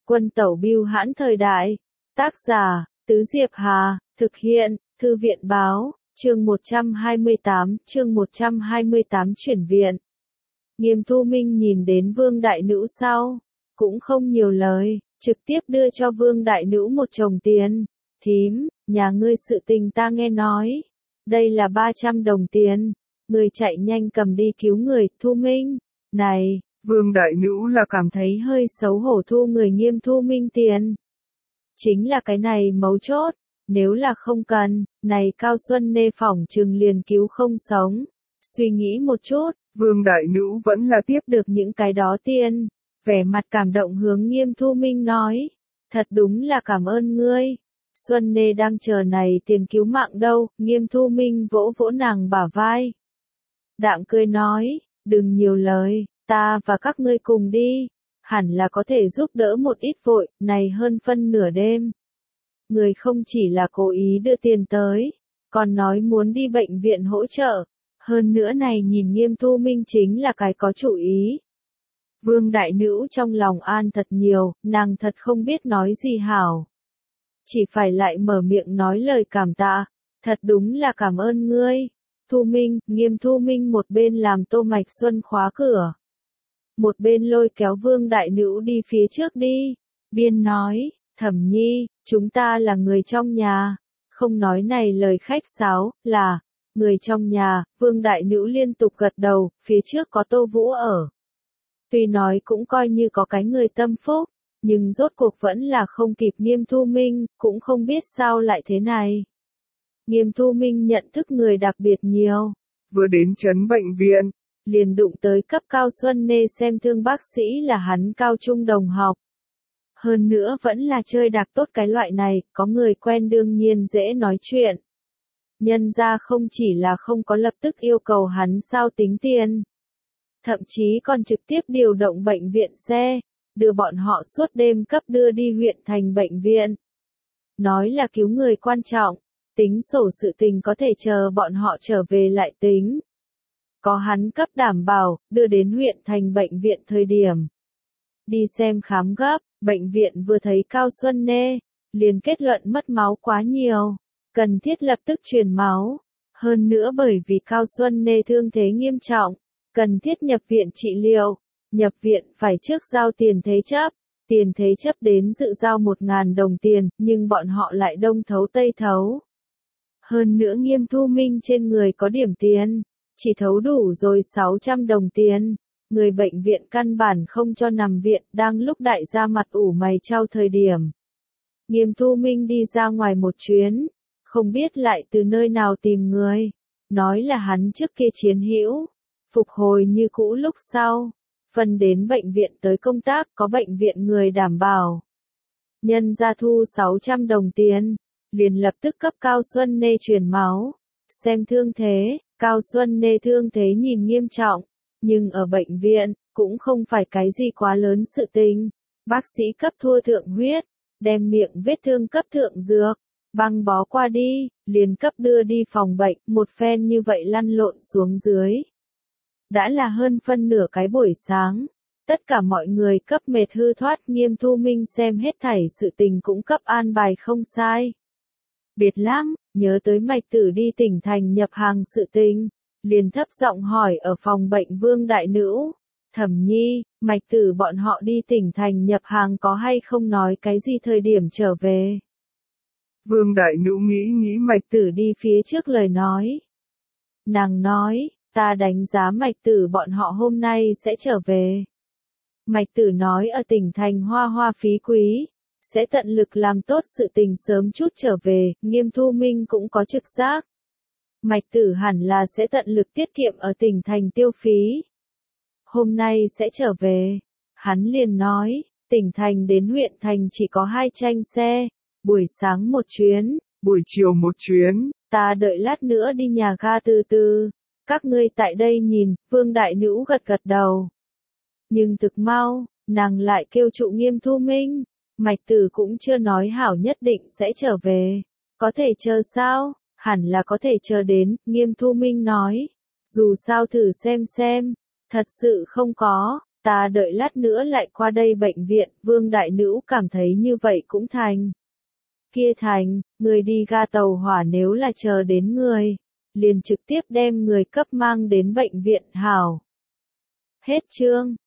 Quân tẩu bưu hãn thời đại. Tác giả, Tứ Diệp Hà, thực hiện, Thư viện báo, chương 128 chuyển viện. Nghiêm Thu Minh nhìn đến Vương Đại Nữ sau, cũng không nhiều lời, trực tiếp đưa cho Vương Đại Nữ một chồng tiền. Thím, nhà ngươi sự tình ta nghe nói. Đây là 300 đồng tiền. Người chạy nhanh cầm đi cứu người, Thu Minh. Này, Vương Đại Nữ là cảm thấy hơi xấu hổ thu người Nghiêm Thu Minh tiền. Chính là cái này mấu chốt, nếu là không cần, này Cao Xuân Nê phỏng chừng liền cứu không sống. Suy nghĩ một chút, Vương Đại Nữ vẫn là tiếp được những cái đó tiền, vẻ mặt cảm động hướng Nghiêm Thu Minh nói, thật đúng là cảm ơn ngươi. Xuân Nê đang chờ này tiền cứu mạng đâu, Nghiêm Thu Minh vỗ vỗ nàng bả vai. Đạm cười nói, đừng nhiều lời, ta và các ngươi cùng đi, hẳn là có thể giúp đỡ một ít vội, này hơn phân nửa đêm. Người không chỉ là cố ý đưa tiền tới, còn nói muốn đi bệnh viện hỗ trợ, hơn nữa này nhìn Nghiêm Thu Minh chính là cái có chủ ý. Vương Đại Nữ trong lòng an thật nhiều, nàng thật không biết nói gì hảo. Chỉ phải lại mở miệng nói lời cảm tạ, thật đúng là cảm ơn ngươi. Thu Minh, Nghiêm Thu Minh một bên làm Tô Mạch Xuân khóa cửa. Một bên lôi kéo Vương Đại Nữ đi phía trước đi. Biên nói, Thẩm Nhi, chúng ta là người trong nhà. Không nói này lời khách sáo, là người trong nhà. Vương Đại Nữ liên tục gật đầu, phía trước có Tô Vũ ở. Tuy nói cũng coi như có cái người tâm phúc, nhưng rốt cuộc vẫn là không kịp Nghiêm Thu Minh, cũng không biết sao lại thế này. Nghiêm Thu Minh nhận thức người đặc biệt nhiều. Vừa đến trấn bệnh viện, liền đụng tới cấp Cao Xuân Nê xem thương bác sĩ là hắn cao trung đồng học. Hơn nữa vẫn là chơi đặc tốt cái loại này, có người quen đương nhiên dễ nói chuyện. Nhân ra không chỉ là không có lập tức yêu cầu hắn sao tính tiền. Thậm chí còn trực tiếp điều động bệnh viện xe, đưa bọn họ suốt đêm cấp đưa đi huyện thành bệnh viện. Nói là cứu người quan trọng, tính sổ sự tình có thể chờ bọn họ trở về lại tính. Có hắn cấp đảm bảo, đưa đến huyện thành bệnh viện thời điểm. Đi xem khám gấp, bệnh viện vừa thấy Cao Xuân Nê, liền kết luận mất máu quá nhiều, cần thiết lập tức truyền máu. Hơn nữa bởi vì Cao Xuân Nê thương thế nghiêm trọng, cần thiết nhập viện trị liệu, nhập viện phải trước giao tiền thế chấp đến dự giao 1.000 đồng tiền, nhưng bọn họ lại đông thấu tây thấu. Hơn nữa Nghiêm Thu Minh trên người có điểm tiền, chỉ thấu đủ rồi 600 đồng tiền, người bệnh viện căn bản không cho nằm viện, đang lúc đại gia mặt ủ mày chau thời điểm. Nghiêm Thu Minh đi ra ngoài một chuyến, không biết lại từ nơi nào tìm người, nói là hắn trước kia chiến hữu, phục hồi như cũ lúc sau, phân đến bệnh viện tới công tác có bệnh viện người đảm bảo. Nhân ra thu 600 đồng tiền, liền lập tức cấp Cao Xuân Nê truyền máu, xem thương thế. Cao Xuân Nê thương thế nhìn nghiêm trọng, nhưng ở bệnh viện, cũng không phải cái gì quá lớn sự tình. Bác sĩ cấp thua thượng huyết, đem miệng vết thương cấp thượng dược, băng bó qua đi, liền cấp đưa đi phòng bệnh, một phen như vậy lăn lộn xuống dưới. Đã là hơn phân nửa cái buổi sáng, tất cả mọi người cấp mệt hư thoát. Nghiêm Thu Minh xem hết thảy sự tình cũng cấp an bài không sai. Biệt lắm, nhớ tới Mạch Tử đi tỉnh thành nhập hàng sự tình, liền thấp giọng hỏi ở phòng bệnh Vương Đại Nữ, Thẩm Nhi, Mạch Tử bọn họ đi tỉnh thành nhập hàng có hay không nói cái gì thời điểm trở về. Vương Đại Nữ nghĩ Mạch Tử đi phía trước lời nói. Nàng nói, ta đánh giá Mạch Tử bọn họ hôm nay sẽ trở về. Mạch Tử nói ở tỉnh thành hoa phí quý, sẽ tận lực làm tốt sự tình sớm chút trở về. Nghiêm Thu Minh cũng có trực giác. Mạch Tử hẳn là sẽ tận lực tiết kiệm ở tỉnh thành tiêu phí. Hôm nay sẽ trở về. Hắn liền nói, tỉnh thành đến huyện thành chỉ có 2 tranh xe, buổi sáng một chuyến, buổi chiều một chuyến. Ta đợi lát nữa đi nhà ga từ từ. Các ngươi tại đây nhìn, Vương Đại Nữ gật đầu. Nhưng thực mau, nàng lại kêu trụ Nghiêm Thu Minh. Mạch Tử cũng chưa nói hảo nhất định sẽ trở về. Có thể chờ sao? Hẳn là có thể chờ đến, Nghiêm Thu Minh nói. Dù sao thử xem, thật sự không có, Ta đợi lát nữa lại qua đây bệnh viện, Vương Đại Nữ cảm thấy như vậy cũng thành. Kia thành, người đi ga tàu hỏa nếu là chờ đến người, liền trực tiếp đem người cấp mang đến bệnh viện hảo. Hết chương.